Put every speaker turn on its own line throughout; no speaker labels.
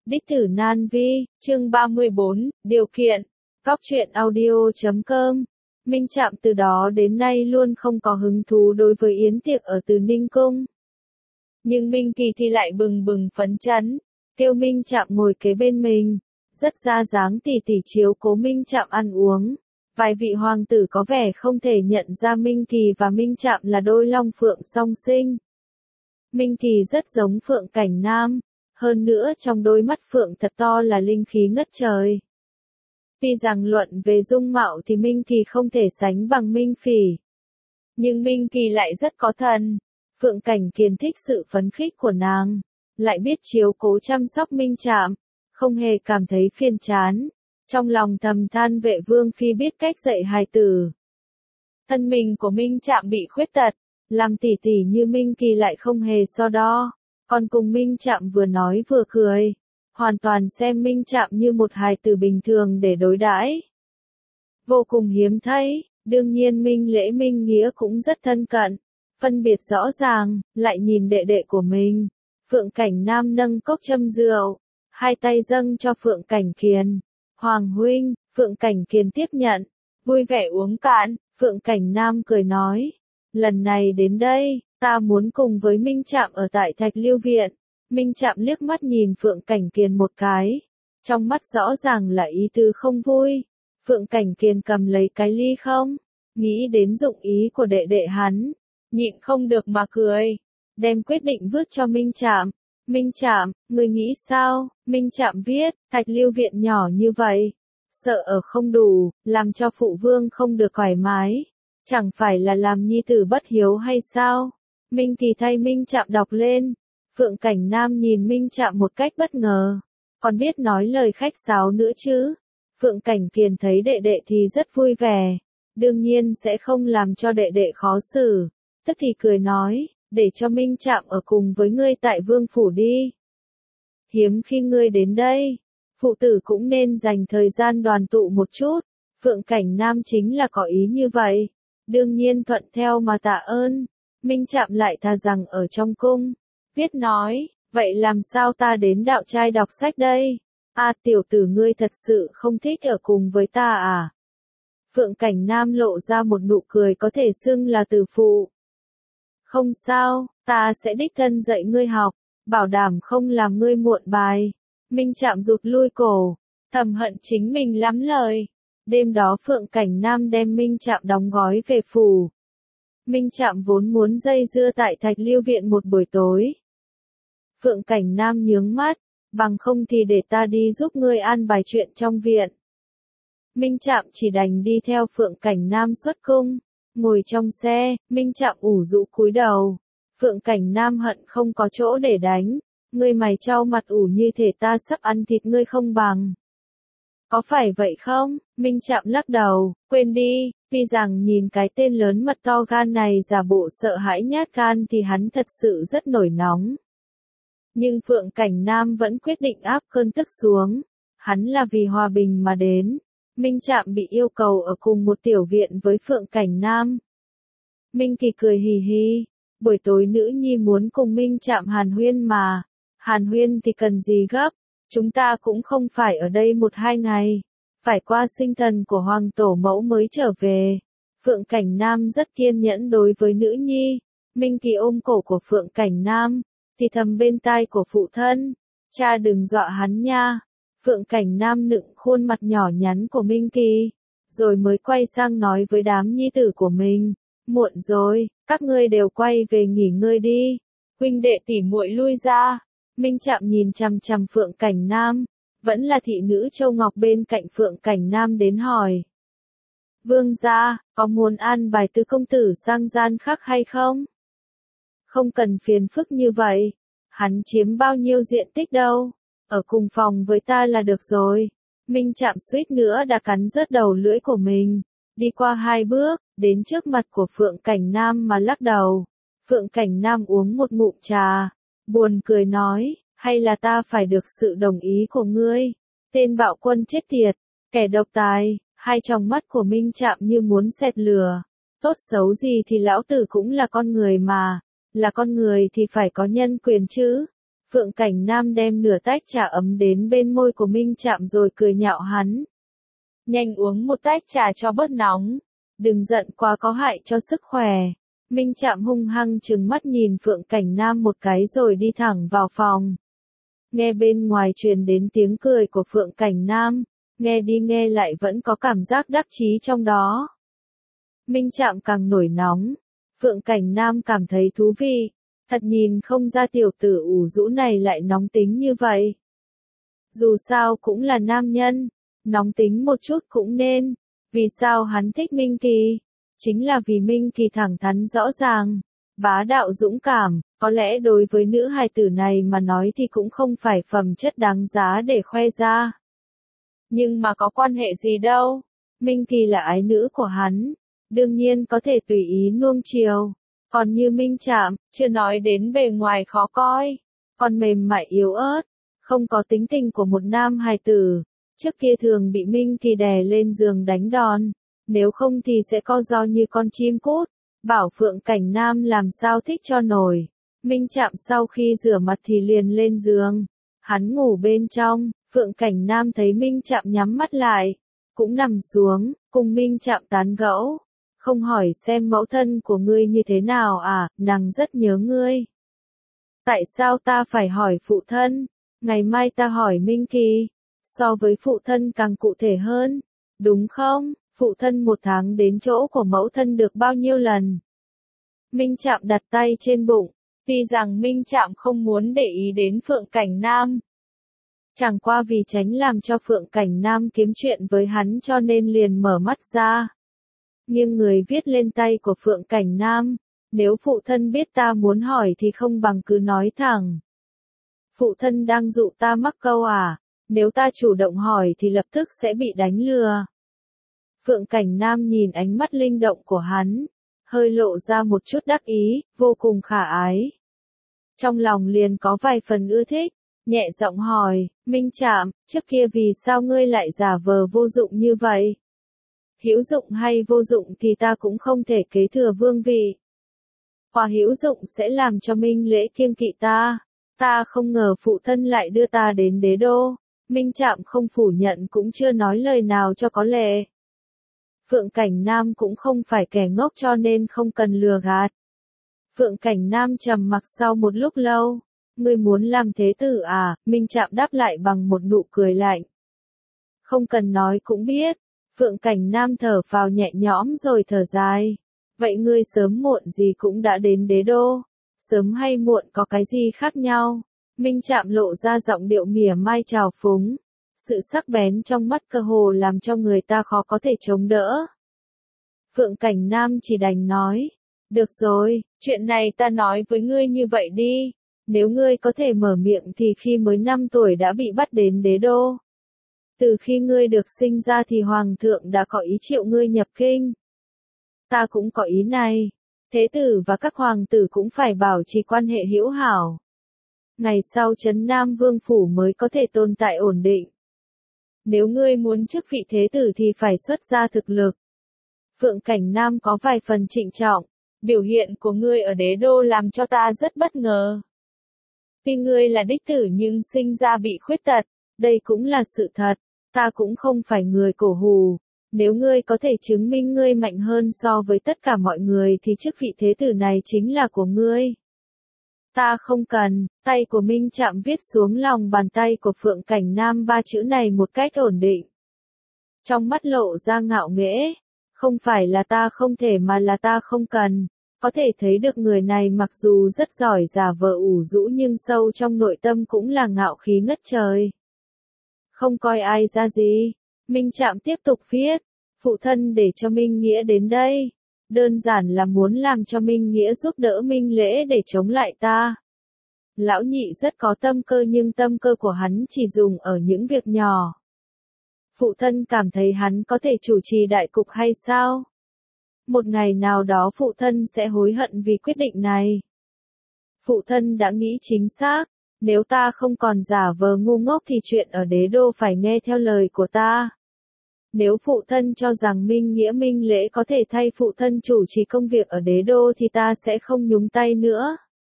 Đích tử nan vi, chương 34, điều kiện. Góc truyện audio.com. Minh Trạm từ đó đến nay luôn không có hứng thú đối với yến tiệc ở Từ Ninh Cung. Nhưng Minh Kỳ thì lại bừng bừng phấn chấn, kêu Minh Trạm ngồi kế bên mình, rất ra dáng tỉ tỉ chiếu cố Minh Trạm ăn uống. Vài vị hoàng tử có vẻ không thể nhận ra Minh Kỳ và Minh Trạm là đôi long phượng song sinh. Minh Kỳ rất giống Phượng Cảnh Nam, hơn nữa trong đôi mắt phượng thật to là linh khí ngất trời. Tuy rằng luận về dung mạo thì Minh Kỳ không thể sánh bằng Minh Phỉ. Nhưng Minh Kỳ lại rất có thần. Phượng Cảnh Kiền thích sự phấn khích của nàng, lại biết chiếu cố chăm sóc Minh Trạm, không hề cảm thấy phiền chán. Trong lòng thầm than Vệ Vương Phi biết cách dạy hài tử. Thân mình của Minh Trạm bị khuyết tật, làm tỉ tỉ như Minh Kỳ lại không hề so đo, còn cùng Minh Trạm vừa nói vừa cười, hoàn toàn xem Minh Trạm như một hài tử bình thường để đối đãi. Vô cùng hiếm thấy, đương nhiên Minh Lễ Minh Nghĩa cũng rất thân cận, phân biệt rõ ràng, lại nhìn đệ đệ của mình. Phượng Cảnh Nam nâng cốc châm rượu, hai tay dâng cho Phượng Cảnh Kiền. Hoàng huynh, Phượng Cảnh Kiền tiếp nhận, vui vẻ uống cạn. Phượng Cảnh Nam cười nói, lần này đến đây, ta muốn cùng với Minh Trạm ở tại Thạch Lưu Viện. Minh Trạm liếc mắt nhìn Phượng Cảnh Kiền một cái, trong mắt rõ ràng là ý tứ không vui. Phượng Cảnh Kiền cầm lấy cái ly không, nghĩ đến dụng ý của đệ đệ hắn, nhịn không được mà cười, đem quyết định vứt cho Minh Trạm. Minh Trạm, người nghĩ sao? Minh Trạm viết, Thạch Lưu Viện nhỏ như vậy, sợ ở không đủ, làm cho phụ vương không được thoải mái, chẳng phải là làm nhi tử bất hiếu hay sao? Minh Kỳ thay Minh Trạm đọc lên. Phượng Cảnh Nam nhìn Minh Trạm một cách bất ngờ, còn biết nói lời khách sáo nữa chứ. Phượng Cảnh Kiền thấy đệ đệ thì rất vui vẻ, đương nhiên sẽ không làm cho đệ đệ khó xử, tức thì cười nói, để cho Minh Trạm ở cùng với ngươi tại vương phủ đi. Hiếm khi ngươi đến đây, phụ tử cũng nên dành thời gian đoàn tụ một chút. Phượng Cảnh Nam chính là có ý như vậy, đương nhiên thuận theo mà tạ ơn. Minh Trạm lại thà rằng ở trong cung, viết nói, vậy làm sao ta đến đạo trai đọc sách đây? Tiểu tử ngươi thật sự không thích ở cùng với ta à? Phượng Cảnh Nam lộ ra một nụ cười có thể xưng là từ phụ. Không sao, ta sẽ đích thân dạy ngươi học, bảo đảm không làm ngươi muộn bài. Minh Trạm rụt lui cổ, thầm hận chính mình lắm lời. Đêm đó Phượng Cảnh Nam đem Minh Trạm đóng gói về phủ. Minh Trạm vốn muốn dây dưa tại Thạch Lưu Viện một buổi tối. Phượng Cảnh Nam nhướng mắt, bằng không thì để ta đi giúp ngươi an bài chuyện trong viện. Minh Trạm chỉ đành đi theo Phượng Cảnh Nam xuất cung. Ngồi trong xe, Minh Trạm ủ rũ cúi đầu. Phượng Cảnh Nam hận không có chỗ để đánh. Ngươi mày trao mặt ủ như thể ta sắp ăn thịt ngươi không bằng. Có phải vậy không? Minh Trạm lắc đầu, quên đi, vì rằng nhìn cái tên lớn mật to gan này giả bộ sợ hãi nhát gan thì hắn thật sự rất nổi nóng. Nhưng Phượng Cảnh Nam vẫn quyết định áp cơn tức xuống. Hắn là vì hòa bình mà đến. Minh Trạm bị yêu cầu ở cùng một tiểu viện với Phượng Cảnh Nam. Minh Kỳ cười hì hì, buổi tối nữ nhi muốn cùng Minh Trạm hàn huyên mà. Hàn huyên thì cần gì gấp, chúng ta cũng không phải ở đây 1-2 ngày, phải qua sinh thần của Hoàng Tổ Mẫu mới trở về. Phượng Cảnh Nam rất kiên nhẫn đối với nữ nhi. Minh Kỳ ôm cổ của Phượng Cảnh Nam, thì thầm bên tai của phụ thân, cha đừng dọa hắn nha. Phượng Cảnh Nam nựng khuôn mặt nhỏ nhắn của Minh Kỳ, rồi mới quay sang nói với đám nhi tử của mình, muộn rồi, các ngươi đều quay về nghỉ ngơi đi, huynh đệ tỉ muội lui ra. Minh Trạm nhìn chằm chằm Phượng Cảnh Nam, vẫn là thị nữ Châu Ngọc bên cạnh Phượng Cảnh Nam đến hỏi. Vương gia, có muốn an bài tứ công tử sang gian khác hay không? Không cần phiền phức như vậy, hắn chiếm bao nhiêu diện tích đâu. Ở cùng phòng với ta là được rồi. Minh Trạm suýt nữa đã cắn rớt đầu lưỡi của mình. Đi qua 2 bước, đến trước mặt của Phượng Cảnh Nam mà lắc đầu. Phượng Cảnh Nam uống một ngụm trà, buồn cười nói, hay là ta phải được sự đồng ý của ngươi? Tên bạo quân chết tiệt, kẻ độc tài. Hai tròng mắt của Minh Trạm như muốn xẹt lửa. Tốt xấu gì thì lão tử cũng là con người mà. Là con người thì phải có nhân quyền chứ. Phượng Cảnh Nam đem nửa tách trà ấm đến bên môi của Minh Trạm rồi cười nhạo hắn. Nhanh uống một tách trà cho bớt nóng. Đừng giận quá có hại cho sức khỏe. Minh Trạm hung hăng trừng mắt nhìn Phượng Cảnh Nam một cái rồi đi thẳng vào phòng. Nghe bên ngoài truyền đến tiếng cười của Phượng Cảnh Nam, nghe đi nghe lại vẫn có cảm giác đắc chí trong đó. Minh Trạm càng nổi nóng, Phượng Cảnh Nam cảm thấy thú vị, thật nhìn không ra tiểu tử ủ rũ này lại nóng tính như vậy. Dù sao cũng là nam nhân, nóng tính một chút cũng nên, vì sao hắn thích Minh Kỳ? Chính là vì Minh Kỳ thẳng thắn rõ ràng, bá đạo dũng cảm, có lẽ đối với nữ hài tử này mà nói thì cũng không phải phẩm chất đáng giá để khoe ra. Nhưng mà có quan hệ gì đâu, Minh Kỳ là ái nữ của hắn, đương nhiên có thể tùy ý nuông chiều. Còn như Minh Trạm, chưa nói đến bề ngoài khó coi, còn mềm mại yếu ớt, không có tính tình của một nam hài tử, trước kia thường bị Minh Kỳ đè lên giường đánh đòn, nếu không thì sẽ co ro như con chim cút, bảo Phượng Cảnh Nam làm sao thích cho nổi. Minh Trạm sau khi rửa mặt thì liền lên giường, hắn ngủ bên trong, Phượng Cảnh Nam thấy Minh Trạm nhắm mắt lại, cũng nằm xuống, cùng Minh Trạm tán gẫu. Không hỏi xem mẫu thân của ngươi như thế nào à, nàng rất nhớ ngươi. Tại sao ta phải hỏi phụ thân? Ngày mai ta hỏi Minh Kỳ. So với phụ thân càng cụ thể hơn, đúng không? Phụ thân một tháng đến chỗ của mẫu thân được bao nhiêu lần? Minh Trạm đặt tay trên bụng, tuy rằng Minh Trạm không muốn để ý đến Phượng Cảnh Nam. Chẳng qua vì tránh làm cho Phượng Cảnh Nam kiếm chuyện với hắn cho nên liền mở mắt ra. Nhưng người viết lên tay của Phượng Cảnh Nam, nếu phụ thân biết ta muốn hỏi thì không bằng cứ nói thẳng. Phụ thân đang dụ ta mắc câu à, nếu ta chủ động hỏi thì lập tức sẽ bị đánh lừa. Phượng Cảnh Nam nhìn ánh mắt linh động của hắn, hơi lộ ra một chút đắc ý, vô cùng khả ái. Trong lòng liền có vài phần ưa thích, nhẹ giọng hỏi, Minh Trạm, trước kia vì sao ngươi lại giả vờ vô dụng như vậy? Hữu dụng hay vô dụng thì ta cũng không thể kế thừa vương vị. Qua hữu dụng sẽ làm cho Minh Lễ kiêng kỵ ta. Ta không ngờ phụ thân lại đưa ta đến đế đô. Minh Trạm không phủ nhận cũng chưa nói lời nào cho có lệ. Phượng Cảnh Nam cũng không phải kẻ ngốc cho nên không cần lừa gạt. Phượng Cảnh Nam trầm mặc sau một lúc lâu. Ngươi muốn làm thế tử à? Minh Trạm đáp lại bằng một nụ cười lạnh. Không cần nói cũng biết. Phượng Cảnh Nam thở phào nhẹ nhõm rồi thở dài. Vậy ngươi sớm muộn gì cũng đã đến đế đô. Sớm hay muộn có cái gì khác nhau? Minh Trạm lộ ra giọng điệu mỉa mai trào phúng. Sự sắc bén trong mắt cơ hồ làm cho người ta khó có thể chống đỡ. Phượng Cảnh Nam chỉ đành nói. Được rồi, chuyện này ta nói với ngươi như vậy đi. Nếu ngươi có thể mở miệng thì khi mới 5 tuổi đã bị bắt đến đế đô. Từ khi ngươi được sinh ra thì Hoàng thượng đã có ý triệu ngươi nhập kinh. Ta cũng có ý này. Thế tử và các hoàng tử cũng phải bảo trì quan hệ hữu hảo. Ngày sau Trấn Nam Vương Phủ mới có thể tồn tại ổn định. Nếu ngươi muốn chức vị thế tử thì phải xuất ra thực lực. Phượng Cảnh Nam có vài phần trịnh trọng. Biểu hiện của ngươi ở đế đô làm cho ta rất bất ngờ. Tuy ngươi là đích tử nhưng sinh ra bị khuyết tật, đây cũng là sự thật. Ta cũng không phải người cổ hù. Nếu ngươi có thể chứng minh ngươi mạnh hơn so với tất cả mọi người thì chức vị thế tử này chính là của ngươi. Ta không cần. Tay của Minh Trạm viết xuống lòng bàn tay của Phượng Cảnh Nam 3 chữ này một cách ổn định. Trong mắt lộ ra ngạo nghễ. Không phải là ta không thể mà là ta không cần. Có thể thấy được người này mặc dù rất giỏi giả vờ ủ rũ nhưng sâu trong nội tâm cũng là ngạo khí ngất trời. Không coi ai ra gì. Minh Trạm tiếp tục viết. Phụ thân để cho Minh Nghĩa đến đây. Đơn giản là muốn làm cho Minh Nghĩa giúp đỡ Minh Lễ để chống lại ta. Lão nhị rất có tâm cơ nhưng tâm cơ của hắn chỉ dùng ở những việc nhỏ. Phụ thân cảm thấy hắn có thể chủ trì đại cục hay sao? Một ngày nào đó phụ thân sẽ hối hận vì quyết định này. Phụ thân đã nghĩ chính xác. Nếu ta không còn giả vờ ngu ngốc thì chuyện ở đế đô phải nghe theo lời của ta. Nếu phụ thân cho rằng Minh Nghĩa Minh Lễ có thể thay phụ thân chủ trì công việc ở đế đô thì ta sẽ không nhúng tay nữa.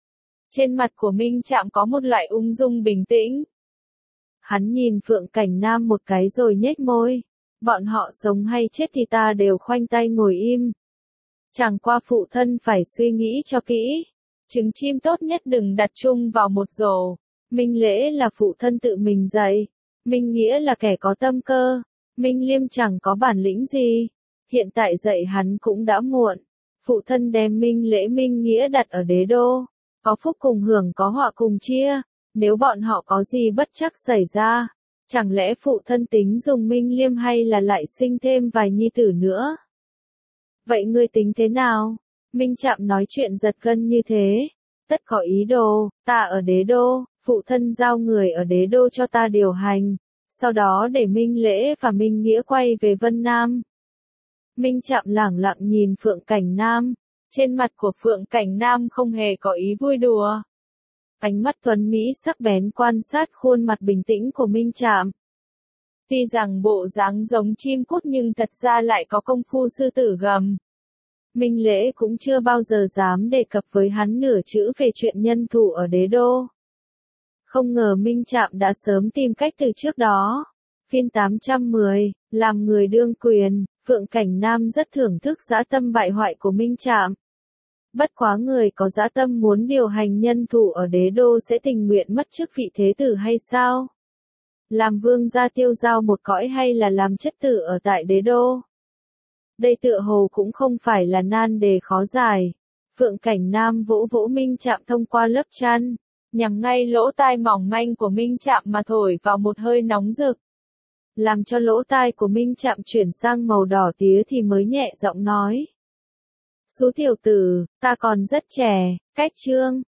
Trên mặt của Minh Trạm có một loại ung dung bình tĩnh. Hắn nhìn Phượng Cảnh Nam một cái rồi nhếch môi. Bọn họ sống hay chết thì ta đều khoanh tay ngồi im. Chẳng qua phụ thân phải suy nghĩ cho kỹ. Trứng chim tốt nhất đừng đặt chung vào một rổ. Minh Lễ là phụ thân tự mình dạy. Minh Nghĩa là kẻ có tâm cơ. Minh Liêm chẳng có bản lĩnh gì. Hiện tại dạy hắn cũng đã muộn. Phụ thân đem Minh Lễ Minh Nghĩa đặt ở đế đô. Có phúc cùng hưởng có họa cùng chia. Nếu bọn họ có gì bất trắc xảy ra, chẳng lẽ phụ thân tính dùng Minh Liêm hay là lại sinh thêm vài nhi tử nữa? Vậy ngươi tính thế nào? Minh Trạm nói chuyện giật gân như thế. Tất có ý đồ, ta ở đế đô, phụ thân giao người ở đế đô cho ta điều hành. Sau đó để Minh Lễ và Minh Nghĩa quay về Vân Nam. Minh Trạm lẳng lặng nhìn Phượng Cảnh Nam. Trên mặt của Phượng Cảnh Nam không hề có ý vui đùa. Ánh mắt tuấn Mỹ sắc bén quan sát khuôn mặt bình tĩnh của Minh Trạm. Tuy rằng bộ dáng giống chim cút nhưng thật ra lại có công phu sư tử gầm. Minh Lễ cũng chưa bao giờ dám đề cập với hắn nửa chữ về chuyện nhân thủ ở đế đô. Không ngờ Minh Trạm đã sớm tìm cách từ trước đó. Phiên 810, làm người đương quyền, Phượng Cảnh Nam rất thưởng thức dã tâm bại hoại của Minh Trạm. Bất quá người có dã tâm muốn điều hành nhân thủ ở đế đô sẽ tình nguyện mất chức vị thế tử hay sao? Làm vương gia tiêu giao một cõi hay là làm chất tử ở tại đế đô? Đây tựa hồ cũng không phải là nan đề khó giải. Phượng Cảnh Nam vỗ vỗ Minh Trạm thông qua lớp chăn, nhằm ngay lỗ tai mỏng manh của Minh Trạm mà thổi vào một hơi nóng rực. Làm cho lỗ tai của Minh Trạm chuyển sang màu đỏ tía thì mới nhẹ giọng nói. Sú tiểu tử, ta còn rất trẻ, cách chương.